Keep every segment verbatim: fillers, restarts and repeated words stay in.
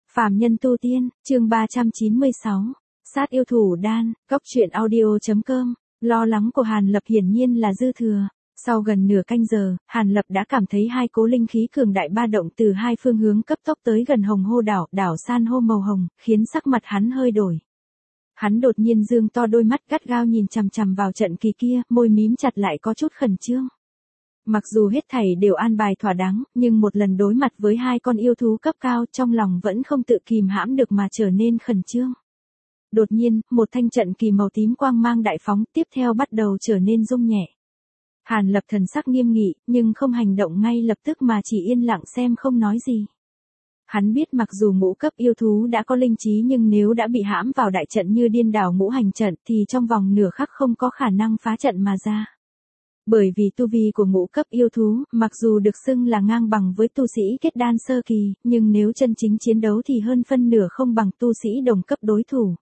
Phàm nhân tu tiên, chương ba trăm chín mươi sáu. Sát yêu thủ đan, góc truyện audio.com. Lo lắng của Hàn Lập hiển nhiên là dư thừa. Sau gần nửa canh giờ, Hàn Lập đã cảm thấy hai cố linh khí cường đại ba động từ hai phương hướng cấp tốc tới gần Hồng Hô đảo, đảo san hô màu hồng, khiến sắc mặt hắn hơi đổi. Hắn đột nhiên dương to đôi mắt gắt gao nhìn chằm chằm vào trận kỳ kia, môi mím chặt lại có chút khẩn trương. Mặc dù hết thảy đều an bài thỏa đáng, nhưng một lần đối mặt với hai con yêu thú cấp cao, trong lòng vẫn không tự kìm hãm được mà trở nên khẩn trương. Đột nhiên, một thanh trận kỳ màu tím quang mang đại phóng, tiếp theo bắt đầu trở nên rung nhẹ. Hàn Lập thần sắc nghiêm nghị, nhưng không hành động ngay lập tức mà chỉ yên lặng xem không nói gì. Hắn biết mặc dù ngũ cấp yêu thú đã có linh trí nhưng nếu đã bị hãm vào đại trận như điên đảo ngũ hành trận thì trong vòng nửa khắc không có khả năng phá trận mà ra. Bởi vì tu vi của ngũ cấp yêu thú, mặc dù được xưng là ngang bằng với tu sĩ kết đan sơ kỳ, nhưng nếu chân chính chiến đấu thì hơn phân nửa không bằng tu sĩ đồng cấp đối thủ.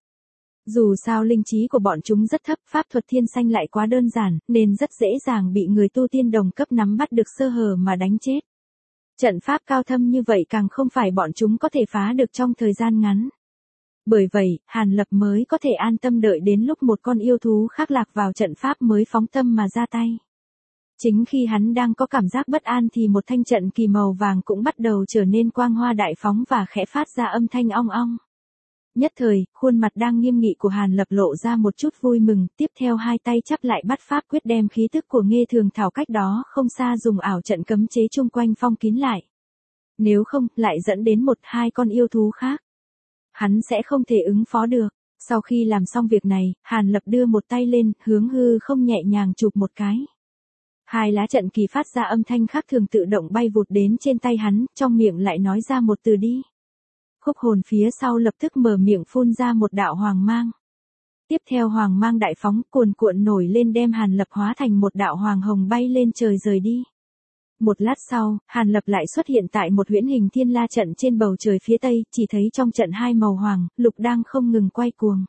Dù sao linh trí của bọn chúng rất thấp, pháp thuật thiên sanh lại quá đơn giản, nên rất dễ dàng bị người tu tiên đồng cấp nắm bắt được sơ hở mà đánh chết. Trận pháp cao thâm như vậy càng không phải bọn chúng có thể phá được trong thời gian ngắn. Bởi vậy, Hàn Lập mới có thể an tâm đợi đến lúc một con yêu thú khác lạc vào trận pháp mới phóng tâm mà ra tay. Chính khi hắn đang có cảm giác bất an thì một thanh trận kỳ màu vàng cũng bắt đầu trở nên quang hoa đại phóng và khẽ phát ra âm thanh ong ong. Nhất thời, khuôn mặt đang nghiêm nghị của Hàn Lập lộ ra một chút vui mừng, tiếp theo hai tay chắp lại bắt pháp quyết đem khí tức của Nghê Thường Thảo cách đó không xa dùng ảo trận cấm chế chung quanh phong kín lại. Nếu không, lại dẫn đến một hai con yêu thú khác. Hắn sẽ không thể ứng phó được. Sau khi làm xong việc này, Hàn Lập đưa một tay lên, hướng hư không nhẹ nhàng chụp một cái. Hai lá trận kỳ phát ra âm thanh khác thường tự động bay vụt đến trên tay hắn, trong miệng lại nói ra một từ đi. Khúc hồn phía sau lập tức mở miệng phun ra một đạo hoàng mang. Tiếp theo hoàng mang đại phóng cuồn cuộn nổi lên đem Hàn Lập hóa thành một đạo hoàng hồng bay lên trời rời đi. Một lát sau, Hàn Lập lại xuất hiện tại một huyễn hình thiên la trận trên bầu trời phía tây, chỉ thấy trong trận hai màu hoàng, lục đang không ngừng quay cuồng.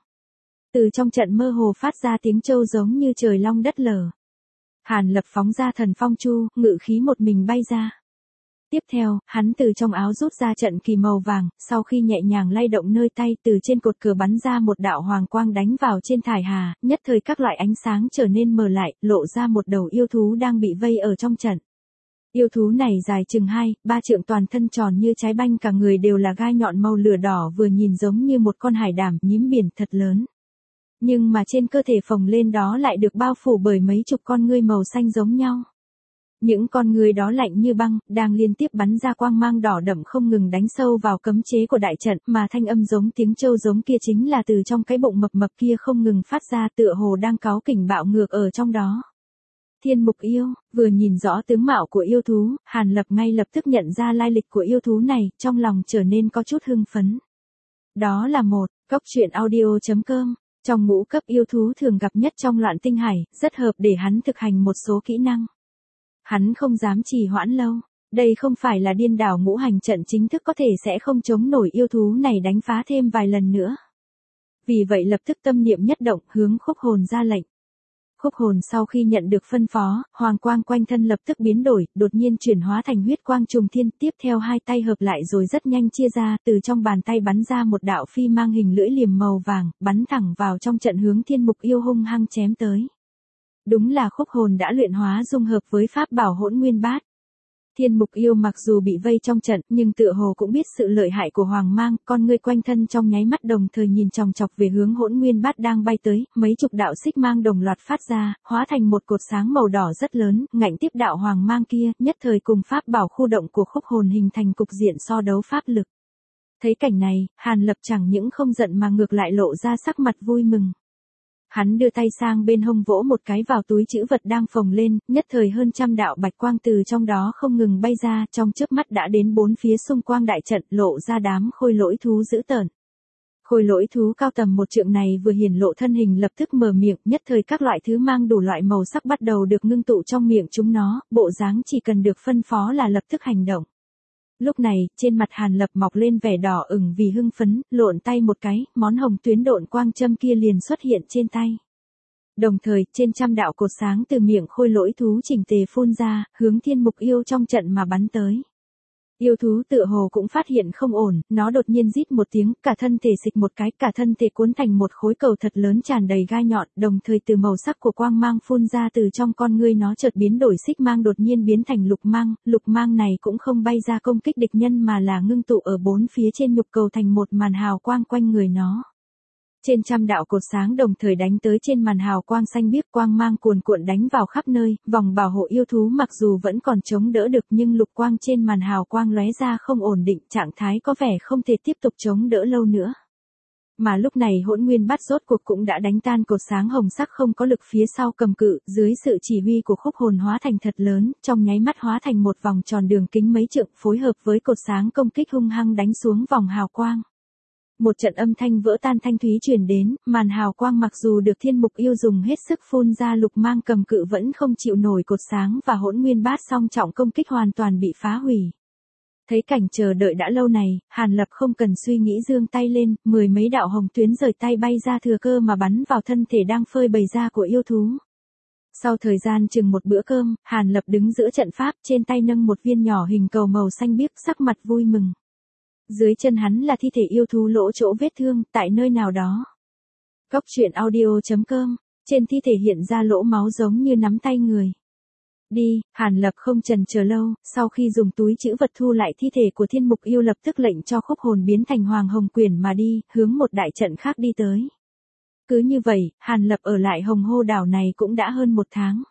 Từ trong trận mơ hồ phát ra tiếng trâu giống như trời long đất lở. Hàn Lập phóng ra thần phong chu, ngự khí một mình bay ra. Tiếp theo, hắn từ trong áo rút ra trận kỳ màu vàng, sau khi nhẹ nhàng lay động nơi tay từ trên cột cờ bắn ra một đạo hoàng quang đánh vào trên thải hà, nhất thời các loại ánh sáng trở nên mờ lại, lộ ra một đầu yêu thú đang bị vây ở trong trận. Yêu thú này dài chừng hai, ba trượng toàn thân tròn như trái banh cả người đều là gai nhọn màu lửa đỏ vừa nhìn giống như một con hải đảm nhím biển thật lớn. Nhưng mà trên cơ thể phồng lên đó lại được bao phủ bởi mấy chục con ngươi màu xanh giống nhau. Những con người đó lạnh như băng, đang liên tiếp bắn ra quang mang đỏ đậm không ngừng đánh sâu vào cấm chế của đại trận, mà thanh âm giống tiếng trâu giống kia chính là từ trong cái bụng mập mập kia không ngừng phát ra tựa hồ đang cáu kỉnh bạo ngược ở trong đó. Thiên mục yêu, vừa nhìn rõ tướng mạo của yêu thú, Hàn Lập ngay lập tức nhận ra lai lịch của yêu thú này, trong lòng trở nên có chút hưng phấn. Đó là một, góc truyện audio.com. Trong ngũ cấp yêu thú thường gặp nhất trong loạn tinh hải, rất hợp để hắn thực hành một số kỹ năng. Hắn không dám trì hoãn lâu, đây không phải là điên đảo ngũ hành trận chính thức có thể sẽ không chống nổi yêu thú này đánh phá thêm vài lần nữa. Vì vậy lập tức tâm niệm nhất động hướng khúc hồn ra lệnh. Khúc hồn sau khi nhận được phân phó, hoàng quang quanh thân lập tức biến đổi, đột nhiên chuyển hóa thành huyết quang trùng thiên, tiếp theo hai tay hợp lại rồi rất nhanh chia ra, từ trong bàn tay bắn ra một đạo phi mang hình lưỡi liềm màu vàng, bắn thẳng vào trong trận hướng thiên mục yêu hung hăng chém tới. Đúng là khúc hồn đã luyện hóa dung hợp với pháp bảo hỗn nguyên bát. Thiên mục yêu mặc dù bị vây trong trận, nhưng tựa hồ cũng biết sự lợi hại của hoàng mang, con ngươi quanh thân trong nháy mắt đồng thời nhìn chòng chọc về hướng hỗn nguyên bát đang bay tới, mấy chục đạo xích mang đồng loạt phát ra, hóa thành một cột sáng màu đỏ rất lớn, ngạnh tiếp đạo hoàng mang kia, nhất thời cùng pháp bảo khu động của khúc hồn hình thành cục diện so đấu pháp lực. Thấy cảnh này, Hàn Lập chẳng những không giận mà ngược lại lộ ra sắc mặt vui mừng. Hắn đưa tay sang bên hông vỗ một cái vào túi trữ vật đang phồng lên, nhất thời hơn trăm đạo bạch quang từ trong đó không ngừng bay ra, trong chớp mắt đã đến bốn phía xung quanh đại trận, lộ ra đám khôi lỗi thú dữ tợn. Khôi lỗi thú cao tầm một trượng này vừa hiển lộ thân hình lập tức mở miệng, nhất thời các loại thứ mang đủ loại màu sắc bắt đầu được ngưng tụ trong miệng chúng nó, bộ dáng chỉ cần được phân phó là lập tức hành động. Lúc này, trên mặt Hàn Lập mọc lên vẻ đỏ ửng vì hưng phấn, lộn tay một cái, món hồng tuyến độn quang châm kia liền xuất hiện trên tay. Đồng thời, trên trăm đạo cột sáng từ miệng khôi lỗi thú chỉnh tề phun ra, hướng thiên mục yêu trong trận mà bắn tới. Yêu thú tựa hồ cũng phát hiện không ổn, nó đột nhiên rít một tiếng, cả thân thể xịch một cái, cả thân thể cuốn thành một khối cầu thật lớn tràn đầy gai nhọn, đồng thời từ màu sắc của quang mang phun ra từ trong con ngươi nó chợt biến đổi, xích mang đột nhiên biến thành lục mang, lục mang này cũng không bay ra công kích địch nhân mà là ngưng tụ ở bốn phía trên nhục cầu thành một màn hào quang quanh người nó. Trên trăm đạo cột sáng đồng thời đánh tới trên màn hào quang xanh biếc, quang mang cuồn cuộn đánh vào khắp nơi, vòng bảo hộ yêu thú mặc dù vẫn còn chống đỡ được nhưng lục quang trên màn hào quang lóe ra không ổn định, trạng thái có vẻ không thể tiếp tục chống đỡ lâu nữa. Mà lúc này Hỗn Nguyên Bát rốt cuộc cũng đã đánh tan cột sáng hồng sắc không có lực phía sau cầm cự, dưới sự chỉ huy của Khúc Hồn hóa thành thật lớn, trong nháy mắt hóa thành một vòng tròn đường kính mấy trượng, phối hợp với cột sáng công kích hung hăng đánh xuống vòng hào quang. Một trận âm thanh vỡ tan thanh thúy truyền đến, màn hào quang mặc dù được Thiên Mục Yêu dùng hết sức phun ra lục mang cầm cự vẫn không chịu nổi cột sáng và Hỗn Nguyên Bát song trọng công kích hoàn toàn bị phá hủy. Thấy cảnh chờ đợi đã lâu này, Hàn Lập không cần suy nghĩ giương tay lên, mười mấy đạo hồng tuyến rời tay bay ra thừa cơ mà bắn vào thân thể đang phơi bày ra của yêu thú. Sau thời gian chừng một bữa cơm, Hàn Lập đứng giữa trận pháp, trên tay nâng một viên nhỏ hình cầu màu xanh biếc, sắc mặt vui mừng. Dưới chân hắn là thi thể yêu thú lỗ chỗ vết thương, tại nơi nào đó. Cốc truyện audio chấm com, trên thi thể hiện ra lỗ máu giống như nắm tay người. Đi, Hàn Lập không chần chờ lâu, sau khi dùng túi trữ vật thu lại thi thể của Thiên Mục Yêu lập tức lệnh cho Khúc Hồn biến thành Hoàng Hồng Quyển mà đi, hướng một đại trận khác đi tới. Cứ như vậy, Hàn Lập ở lại Hồng Hô đảo này cũng đã hơn một tháng.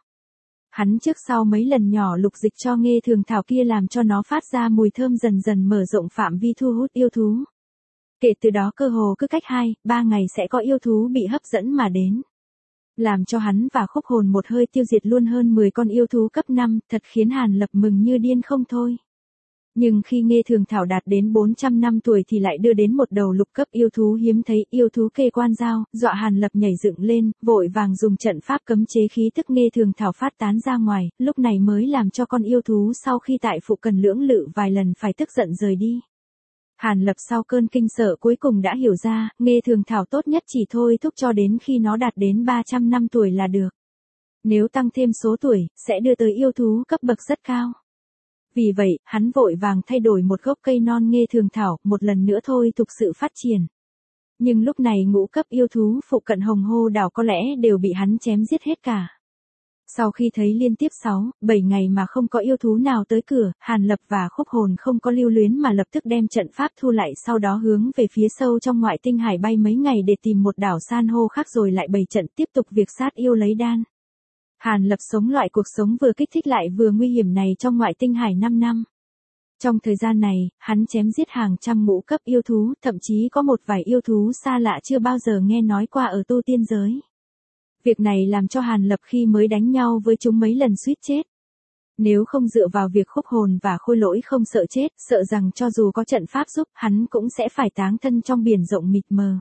Hắn trước sau mấy lần nhỏ lục dịch cho Nghê Thường Thảo kia làm cho nó phát ra mùi thơm dần dần mở rộng phạm vi thu hút yêu thú. Kể từ đó cơ hồ cứ cách hai, ba ngày sẽ có yêu thú bị hấp dẫn mà đến. Làm cho hắn và Khúc Hồn một hơi tiêu diệt luôn hơn mười con yêu thú cấp năm, thật khiến Hàn Lập mừng như điên không thôi. Nhưng khi Nghê Thường Thảo đạt đến bốn trăm năm tuổi thì lại đưa đến một đầu lục cấp yêu thú hiếm thấy, yêu thú kê quan dao, dọa Hàn Lập nhảy dựng lên, vội vàng dùng trận pháp cấm chế khí tức Nghê Thường Thảo phát tán ra ngoài, lúc này mới làm cho con yêu thú sau khi tại phụ cần lưỡng lự vài lần phải tức giận rời đi. Hàn Lập sau cơn kinh sợ cuối cùng đã hiểu ra, Nghê Thường Thảo tốt nhất chỉ thôi thúc cho đến khi nó đạt đến ba trăm năm tuổi là được. Nếu tăng thêm số tuổi, sẽ đưa tới yêu thú cấp bậc rất cao. Vì vậy, hắn vội vàng thay đổi một gốc cây non Nghê Thường Thảo, một lần nữa thôi thúc sự phát triển. Nhưng lúc này ngũ cấp yêu thú phụ cận Hồng Hô đảo có lẽ đều bị hắn chém giết hết cả. Sau khi thấy liên tiếp sáu, bảy ngày mà không có yêu thú nào tới cửa, Hàn Lập và Khúc Hồn không có lưu luyến mà lập tức đem trận pháp thu lại, sau đó hướng về phía sâu trong ngoại tinh hải bay mấy ngày để tìm một đảo san hô khác rồi lại bày trận tiếp tục việc sát yêu lấy đan. Hàn Lập sống loại cuộc sống vừa kích thích lại vừa nguy hiểm này trong ngoại tinh hải năm năm. Trong thời gian này, hắn chém giết hàng trăm ngũ cấp yêu thú, thậm chí có một vài yêu thú xa lạ chưa bao giờ nghe nói qua ở tu tiên giới. Việc này làm cho Hàn Lập khi mới đánh nhau với chúng mấy lần suýt chết. Nếu không dựa vào việc Khúc Hồn và Khôi Lỗi không sợ chết, sợ rằng cho dù có trận pháp giúp, hắn cũng sẽ phải táng thân trong biển rộng mịt mờ.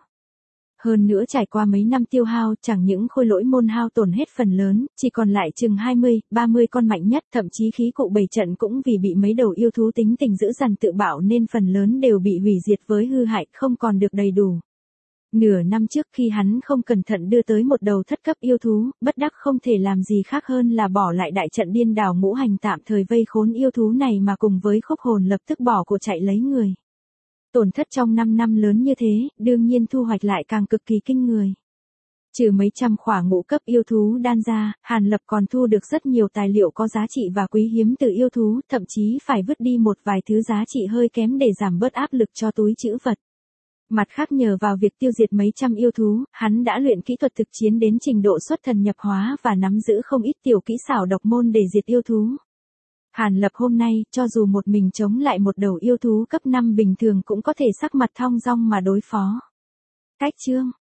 Hơn nữa trải qua mấy năm tiêu hao, chẳng những Khôi Lỗi môn hao tổn hết phần lớn, chỉ còn lại chừng hai mươi, ba mươi con mạnh nhất, thậm chí khí cụ bày trận cũng vì bị mấy đầu yêu thú tính tình dữ dằn tự bạo nên phần lớn đều bị hủy diệt với hư hại, không còn được đầy đủ. Nửa năm trước khi hắn không cẩn thận đưa tới một đầu thất cấp yêu thú, bất đắc không thể làm gì khác hơn là bỏ lại đại trận điên đảo ngũ hành tạm thời vây khốn yêu thú này mà cùng với Khúc Hồn lập tức bỏ cuộc chạy lấy người. Tổn thất trong năm năm lớn như thế, đương nhiên thu hoạch lại càng cực kỳ kinh người. Trừ mấy trăm khỏa ngũ cấp yêu thú đan ra, Hàn Lập còn thu được rất nhiều tài liệu có giá trị và quý hiếm từ yêu thú, thậm chí phải vứt đi một vài thứ giá trị hơi kém để giảm bớt áp lực cho túi trữ vật. Mặt khác nhờ vào việc tiêu diệt mấy trăm yêu thú, hắn đã luyện kỹ thuật thực chiến đến trình độ xuất thần nhập hóa và nắm giữ không ít tiểu kỹ xảo độc môn để diệt yêu thú. Hàn Lập hôm nay, cho dù một mình chống lại một đầu yêu thú cấp năm bình thường cũng có thể sắc mặt thong dong mà đối phó. Cách chương